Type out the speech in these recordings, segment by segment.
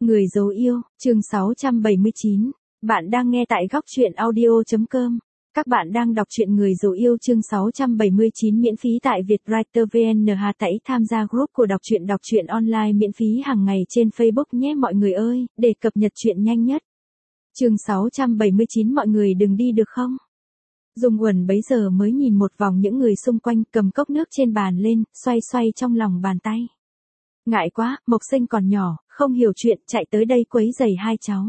Người dấu yêu, chương 679. Bạn đang nghe tại góc truyện audio.com. Các bạn đang đọc truyện Người dấu yêu chương 679 miễn phí tại Vietwriter VN. Hãy tham gia group của đọc truyện online miễn phí hàng ngày trên Facebook nhé mọi người ơi, để cập nhật truyện nhanh nhất. Chương 679 mọi người đừng đi được không? Dung Uẩn bấy giờ mới nhìn một vòng những người xung quanh, cầm cốc nước trên bàn lên, xoay xoay trong lòng bàn tay. Ngại quá, Mộc Sinh còn nhỏ, không hiểu chuyện, chạy tới đây quấy rầy hai cháu.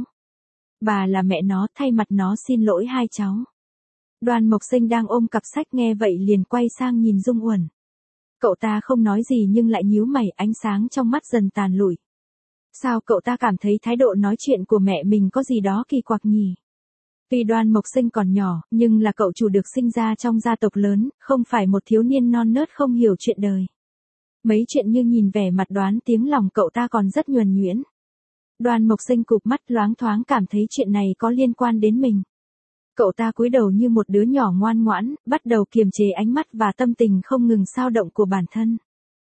Bà là mẹ nó, thay mặt nó xin lỗi hai cháu. Đoàn Mộc Sinh đang ôm cặp sách nghe vậy liền quay sang nhìn Dung Uẩn. Cậu ta không nói gì nhưng lại nhíu mày, ánh sáng trong mắt dần tàn lụi. Sao cậu ta cảm thấy thái độ nói chuyện của mẹ mình có gì đó kỳ quặc nhỉ? Tuy Đoàn Mộc Sinh còn nhỏ, nhưng là cậu chủ được sinh ra trong gia tộc lớn, không phải một thiếu niên non nớt không hiểu chuyện đời. Mấy chuyện như nhìn vẻ mặt đoán tiếng lòng cậu ta còn rất nhuần nhuyễn. Đoàn Mộc Sinh cụp mắt loáng thoáng cảm thấy chuyện này có liên quan đến mình. Cậu ta cúi đầu như một đứa nhỏ ngoan ngoãn, bắt đầu kiềm chế ánh mắt và tâm tình không ngừng xao động của bản thân.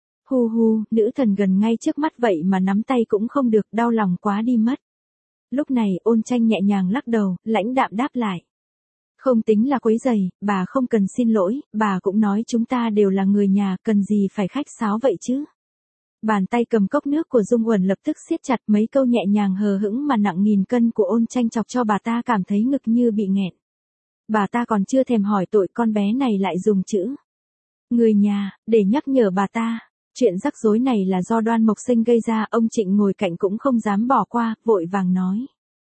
Hu hu, nữ thần gần ngay trước mắt vậy mà nắm tay cũng không được, đau lòng quá đi mất. Lúc này Ôn Tranh nhẹ nhàng lắc đầu, lãnh đạm đáp lại. Không tính là quấy rầy, bà không cần xin lỗi, bà cũng nói chúng ta đều là người nhà, cần gì phải khách sáo vậy chứ. Bàn tay cầm cốc nước của Dung Uẩn lập tức siết chặt, mấy câu nhẹ nhàng hờ hững mà nặng nghìn cân của Ôn Tranh chọc cho bà ta cảm thấy ngực như bị nghẹn. Bà ta còn chưa thèm hỏi tội con bé này lại dùng chữ người nhà, để nhắc nhở bà ta. Chuyện rắc rối này là do Đoan Mộc Sinh gây ra, ông Trịnh ngồi cạnh cũng không dám bỏ qua, vội vàng nói.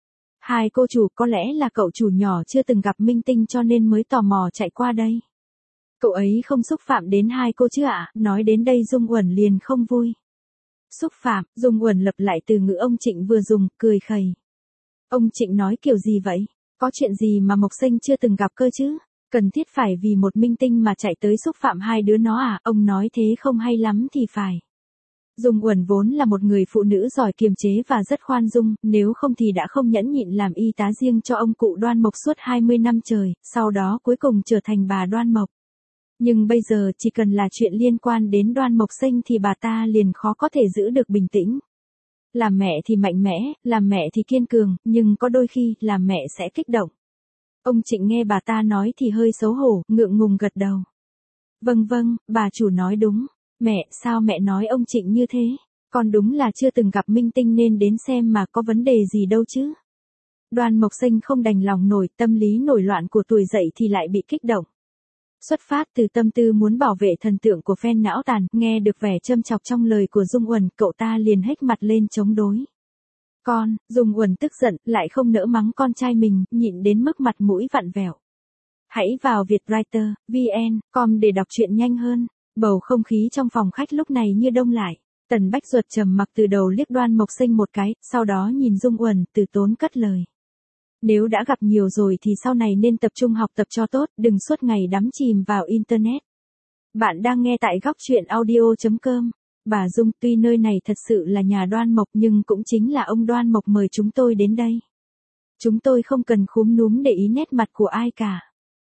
Hai cô chủ, có lẽ là cậu chủ nhỏ chưa từng gặp Minh Tinh cho nên mới tò mò chạy qua đây. Cậu ấy không xúc phạm đến hai cô chứ ạ? Nói đến đây Dung Uẩn liền không vui. Xúc phạm, Dung Uẩn lặp lại từ ngữ ông Trịnh vừa dùng, cười khẩy. Ông Trịnh nói kiểu gì vậy? Có chuyện gì mà Mộc Sinh chưa từng gặp cơ chứ? Cần thiết phải vì một Minh Tinh mà chạy tới xúc phạm hai đứa nó à? Ông nói thế không hay lắm thì phải. Dung Uẩn vốn là một người phụ nữ giỏi kiềm chế và rất khoan dung, nếu không thì đã không nhẫn nhịn làm y tá riêng cho ông cụ Đoan Mộc suốt 20 năm trời, sau đó cuối cùng trở thành bà Đoan Mộc. Nhưng bây giờ chỉ cần là chuyện liên quan đến Đoan Mộc Sinh thì bà ta liền khó có thể giữ được bình tĩnh. Làm mẹ thì mạnh mẽ, làm mẹ thì kiên cường, nhưng có đôi khi làm mẹ sẽ kích động. Ông Trịnh nghe bà ta nói thì hơi xấu hổ, ngượng ngùng gật đầu. Vâng vâng, bà chủ nói đúng. Mẹ, sao mẹ nói ông Trịnh như thế? Con đúng là chưa từng gặp Minh Tinh nên đến xem mà có vấn đề gì đâu chứ. Đoàn Mộc Sinh không đành lòng nổi, tâm lý nổi loạn của tuổi dậy thì lại bị kích động. Xuất phát từ tâm tư muốn bảo vệ thần tượng của fan não tàn, nghe được vẻ châm chọc trong lời của Dung Uẩn, cậu ta liền hếch mặt lên chống đối. Con, Dung Uẩn tức giận, lại không nỡ mắng con trai mình, nhịn đến mức mặt mũi vặn vẹo. Hãy vào Vietwriter, VN.com để đọc truyện nhanh hơn. Bầu không khí trong phòng khách lúc này như đông lại. Tần Bách Duật trầm mặc từ đầu liếc Đoan Mộc Sinh một cái, sau đó nhìn Dung Uẩn, từ tốn cất lời. Nếu đã gặp nhiều rồi thì sau này nên tập trung học tập cho tốt, đừng suốt ngày đắm chìm vào Internet. Bạn đang nghe tại góc truyện audio.com. Bà Dung, tuy nơi này thật sự là nhà Đoan Mộc nhưng cũng chính là ông Đoan Mộc mời chúng tôi đến đây. Chúng tôi không cần khúm núm để ý nét mặt của ai cả.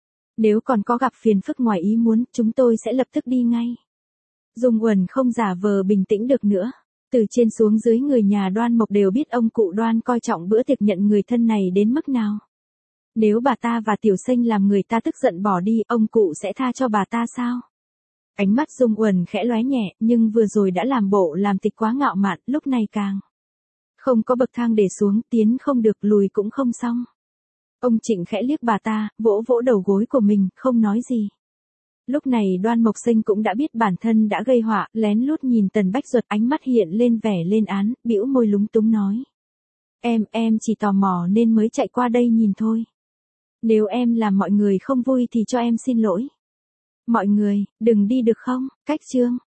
Nếu còn có gặp phiền phức ngoài ý muốn, chúng tôi sẽ lập tức đi ngay. Dung Uẩn không giả vờ bình tĩnh được nữa. Từ trên xuống dưới người nhà Đoan Mộc đều biết ông cụ Đoan coi trọng bữa tiệc nhận người thân này đến mức nào. Nếu bà ta và Tiểu Sinh làm người ta tức giận bỏ đi, ông cụ sẽ tha cho bà ta sao? Ánh mắt Dung Uẩn khẽ lóe nhẹ, nhưng vừa rồi đã làm bộ làm tịch quá ngạo mạn, lúc này càng không có bậc thang để xuống, tiến không được, lùi cũng không xong. Ông Trịnh khẽ liếc bà ta, vỗ vỗ đầu gối của mình, không nói gì. Lúc này Đoan Mộc Sinh cũng đã biết bản thân đã gây họa, lén lút nhìn Tần Bách Duật, ánh mắt hiện lên vẻ lên án, bĩu môi lúng túng nói. Em chỉ tò mò nên mới chạy qua đây nhìn thôi. Nếu em làm mọi người không vui thì cho em xin lỗi. Mọi người, đừng đi được không? Cách chương